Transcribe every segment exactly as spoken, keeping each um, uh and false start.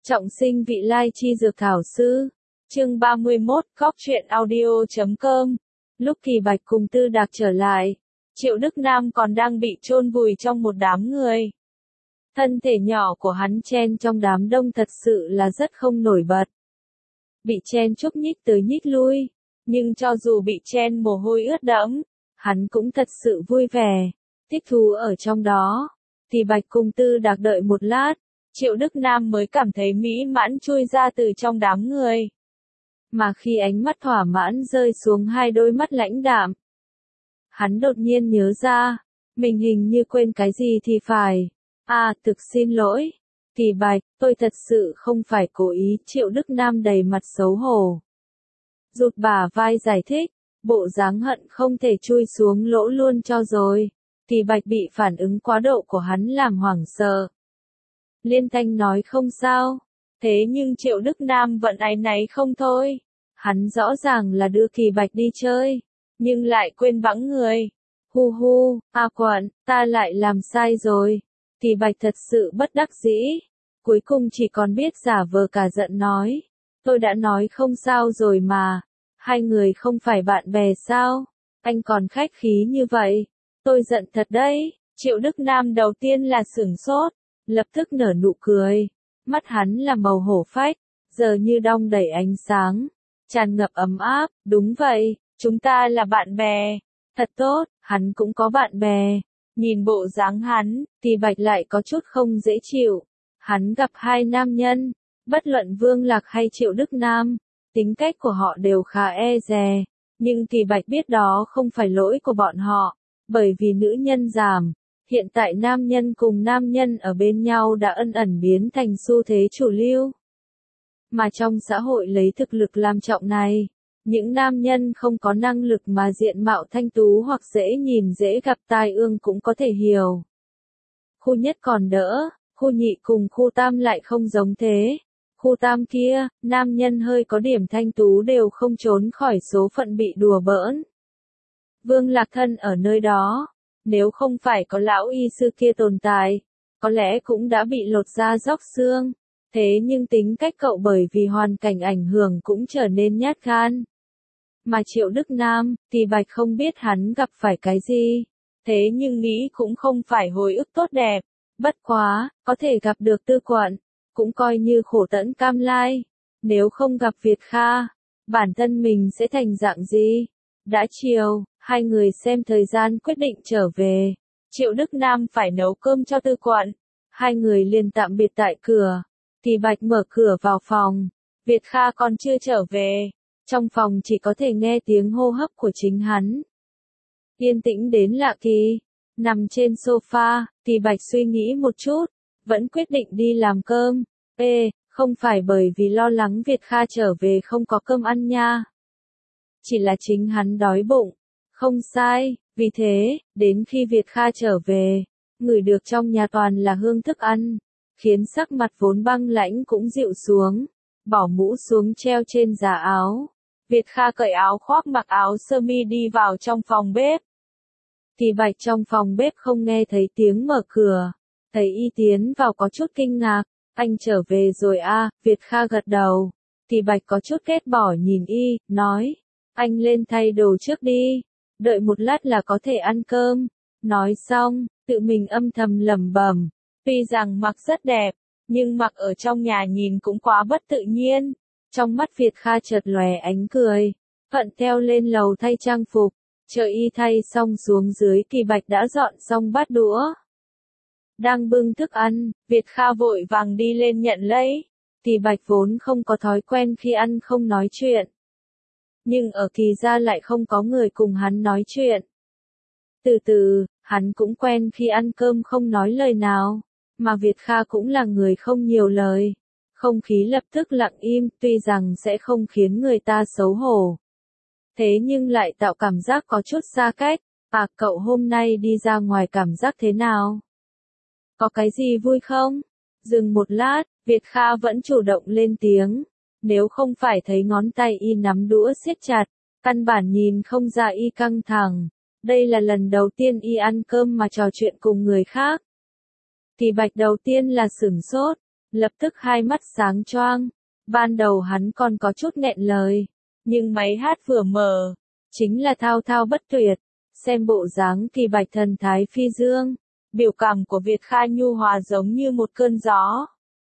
Trọng sinh vị lai chi dược thảo sư. Chương ba mươi mốt, góc truyện audio chấm com. Lúc Kỳ Bạch cùng Tư Đạc trở lại, Triệu Đức Nam còn đang bị chôn vùi trong một đám người. Thân thể nhỏ của hắn chen trong đám đông thật sự là rất không nổi bật. Bị chen chúc nhích tới nhích lui, nhưng cho dù bị chen mồ hôi ướt đẫm, hắn cũng thật sự vui vẻ, thích thú ở trong đó. Kỳ Bạch cùng Tư Đạc đợi một lát, Triệu Đức Nam mới cảm thấy mỹ mãn chui ra từ trong đám người. Mà khi ánh mắt thỏa mãn rơi xuống hai đôi mắt lãnh đạm, hắn đột nhiên nhớ ra, mình hình như quên cái gì thì phải. À, thực xin lỗi. Kỳ Bạch, tôi thật sự không phải cố ý. Triệu Đức Nam đầy mặt xấu hổ, rụt bả vai giải thích, bộ dáng hận không thể chui xuống lỗ luôn cho rồi. Kỳ Bạch bị phản ứng quá độ của hắn làm hoảng sợ. Liên thanh nói không sao, thế nhưng Triệu Đức Nam vẫn áy náy không thôi. Hắn rõ ràng là đưa Kỳ Bạch đi chơi, nhưng lại quên vắng người. Hu hu, à quận, ta lại làm sai rồi. Kỳ Bạch thật sự bất đắc dĩ, cuối cùng chỉ còn biết giả vờ cả giận nói. Tôi đã nói không sao rồi mà, hai người không phải bạn bè sao, anh còn khách khí như vậy. Tôi giận thật đấy. Triệu Đức Nam đầu tiên là sửng sốt, lập tức nở nụ cười, mắt hắn là màu hổ phách, giờ như đong đầy ánh sáng, tràn ngập ấm áp. Đúng vậy, chúng ta là bạn bè. Thật tốt, hắn cũng có bạn bè. Nhìn bộ dáng hắn, Kỳ Bạch lại có chút không dễ chịu. Hắn gặp hai nam nhân, bất luận Vương Lạc hay Triệu Đức Nam, tính cách của họ đều khá e dè, nhưng Kỳ Bạch biết đó không phải lỗi của bọn họ, bởi vì nữ nhân giảm. Hiện tại nam nhân cùng nam nhân ở bên nhau đã ân ẩn biến thành xu thế chủ lưu. Mà trong xã hội lấy thực lực làm trọng này, những nam nhân không có năng lực mà diện mạo thanh tú hoặc dễ nhìn dễ gặp tai ương cũng có thể hiểu. Khu nhất còn đỡ, khu nhị cùng khu tam lại không giống thế. Khu tam kia, nam nhân hơi có điểm thanh tú đều không trốn khỏi số phận bị đùa bỡn. Vương Lạc thân ở nơi đó, nếu không phải có lão y sư kia tồn tại, có lẽ cũng đã bị lột da róc xương. Thế nhưng tính cách cậu bởi vì hoàn cảnh ảnh hưởng cũng trở nên nhát gan. Mà Triệu Đức Nam, Kỳ Bạch không biết hắn gặp phải cái gì, thế nhưng nghĩ cũng không phải hồi ức tốt đẹp. Bất quá, có thể gặp được Tư Quận, cũng coi như khổ tẫn cam lai. Nếu không gặp Việt Kha, bản thân mình sẽ thành dạng gì? Đã chiều, hai người xem thời gian quyết định trở về. Triệu Đức Nam phải nấu cơm cho Tư Quận. Hai người liền tạm biệt tại cửa. Kỳ Bạch mở cửa vào phòng. Việt Kha còn chưa trở về. Trong phòng chỉ có thể nghe tiếng hô hấp của chính hắn. Yên tĩnh đến lạ kỳ. Nằm trên sofa, Kỳ Bạch suy nghĩ một chút, vẫn quyết định đi làm cơm. Ê, không phải bởi vì lo lắng Việt Kha trở về không có cơm ăn nha. Chỉ là chính hắn đói bụng. Không sai, vì thế, đến khi Việt Kha trở về, ngửi được trong nhà toàn là hương thức ăn, khiến sắc mặt vốn băng lãnh cũng dịu xuống, bỏ mũ xuống treo trên giá áo. Việt Kha cởi áo khoác mặc áo sơ mi đi vào trong phòng bếp. Kỳ Bạch trong phòng bếp không nghe thấy tiếng mở cửa, thấy y tiến vào có chút kinh ngạc. Anh trở về rồi à? Việt Kha gật đầu. Kỳ Bạch có chút ghét bỏ nhìn y, nói, anh lên thay đồ trước đi, đợi một lát là có thể ăn cơm. Nói xong, tự mình âm thầm lẩm bẩm, tuy rằng mặc rất đẹp, nhưng mặc ở trong nhà nhìn cũng quá bất tự nhiên. Trong mắt Việt Kha chợt lóe ánh cười, thuận theo lên lầu thay trang phục, chờ y thay xong xuống dưới. Kỳ Bạch đã dọn xong bát đũa, đang bưng thức ăn. Việt Kha vội vàng đi lên nhận lấy. Kỳ Bạch vốn không có thói quen khi ăn không nói chuyện, nhưng ở Kỳ gia lại không có người cùng hắn nói chuyện. Từ từ, hắn cũng quen khi ăn cơm không nói lời nào, mà Việt Kha cũng là người không nhiều lời. Không khí lập tức lặng im, tuy rằng sẽ không khiến người ta xấu hổ, thế nhưng lại tạo cảm giác có chút xa cách. À, cậu hôm nay đi ra ngoài cảm giác thế nào? Có cái gì vui không? Dừng một lát, Việt Kha vẫn chủ động lên tiếng. Nếu không phải thấy ngón tay y nắm đũa siết chặt, căn bản nhìn không ra y căng thẳng. Đây là lần đầu tiên y ăn cơm mà trò chuyện cùng người khác. Kỳ Bạch đầu tiên là sửng sốt, lập tức hai mắt sáng choang. Ban đầu hắn còn có chút nghẹn lời, nhưng máy hát vừa mở, chính là thao thao bất tuyệt. Xem bộ dáng Kỳ Bạch thần thái phi dương, biểu cảm của Việt Kha nhu hòa giống như một cơn gió.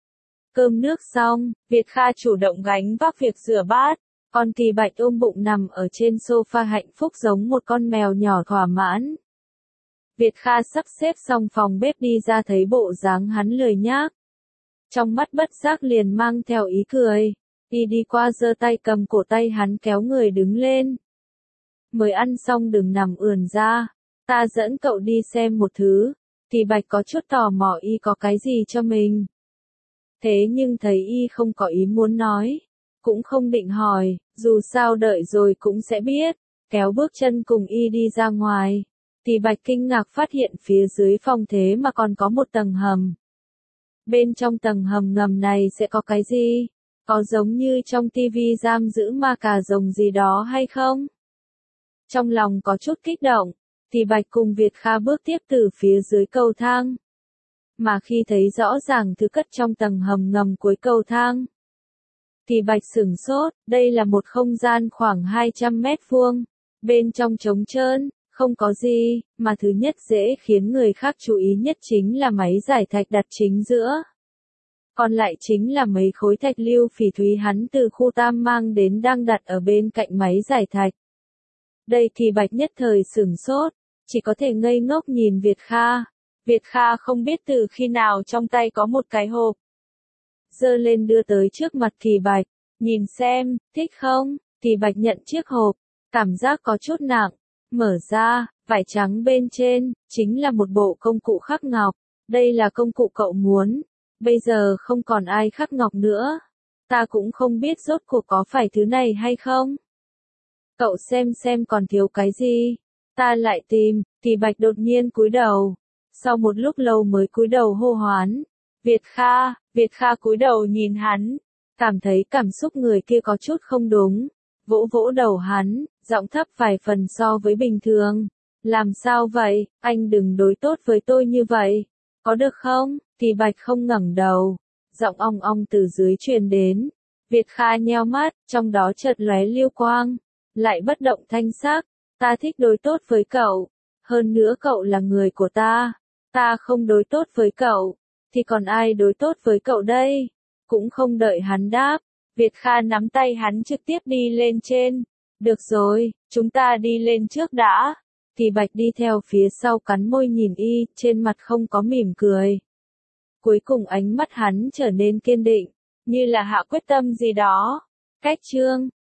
Cơm nước xong, Việt Kha chủ động gánh vác việc rửa bát, còn Kỳ Bạch ôm bụng nằm ở trên sofa hạnh phúc giống một con mèo nhỏ thỏa mãn. Việt Kha sắp xếp xong phòng bếp đi ra thấy bộ dáng hắn lười nhác. Trong mắt bất giác liền mang theo ý cười, y đi qua giơ tay cầm cổ tay hắn kéo người đứng lên. Mới ăn xong đừng nằm ườn ra, ta dẫn cậu đi xem một thứ. Kỳ Bạch có chút tò mò y có cái gì cho mình. Thế nhưng thấy y không có ý muốn nói, cũng không định hỏi, dù sao đợi rồi cũng sẽ biết, kéo bước chân cùng y đi ra ngoài. Kỳ Bạch kinh ngạc phát hiện phía dưới phòng thế mà còn có một tầng hầm. Bên trong tầng hầm ngầm này sẽ có cái gì? Có giống như trong tivi giam giữ ma cà rồng gì đó hay không? Trong lòng có chút kích động, Kỳ Bạch cùng Việt Kha bước tiếp từ phía dưới cầu thang. Mà khi thấy rõ ràng thứ cất trong tầng hầm ngầm cuối cầu thang, Kỳ Bạch sửng sốt, đây là một không gian khoảng hai trăm mét vuông, bên trong trống trơn, không có gì, mà thứ nhất dễ khiến người khác chú ý nhất chính là máy giải thạch đặt chính giữa. Còn lại chính là mấy khối thạch lưu phỉ thúy hắn từ khu Tam mang đến đang đặt ở bên cạnh máy giải thạch. Đây Kỳ Bạch nhất thời sửng sốt, chỉ có thể ngây ngốc nhìn Việt Kha. Việt Kha không biết từ khi nào trong tay có một cái hộp. Giơ lên đưa tới trước mặt Kỳ Bạch, nhìn xem, thích không? Kỳ Bạch nhận chiếc hộp, cảm giác có chút nặng, mở ra, vải trắng bên trên, chính là một bộ công cụ khắc ngọc. Đây là công cụ cậu muốn, bây giờ không còn ai khắc ngọc nữa. Ta cũng không biết rốt cuộc có phải thứ này hay không. Cậu xem xem còn thiếu cái gì, ta lại tìm. Kỳ Bạch đột nhiên cúi đầu, sau một lúc lâu mới cúi đầu hô hoán. Việt Kha, Việt Kha cúi đầu nhìn hắn, cảm thấy cảm xúc người kia có chút không đúng, vỗ vỗ đầu hắn, giọng thấp vài phần so với bình thường. Làm sao vậy, anh đừng đối tốt với tôi như vậy, có được không? Kỳ Bạch không ngẩng đầu, giọng ong ong từ dưới truyền đến. Việt Kha nheo mắt, trong đó chợt lóe lưu quang, lại bất động thanh sắc. Ta thích đối tốt với cậu, hơn nữa cậu là người của ta, ta không đối tốt với cậu, thì còn ai đối tốt với cậu đây? Cũng không đợi hắn đáp, Việt Kha nắm tay hắn trực tiếp đi lên trên. Được rồi, chúng ta đi lên trước đã. Kỳ Bạch đi theo phía sau cắn môi nhìn y, trên mặt không có mỉm cười. Cuối cùng ánh mắt hắn trở nên kiên định, như là hạ quyết tâm gì đó. Cách chương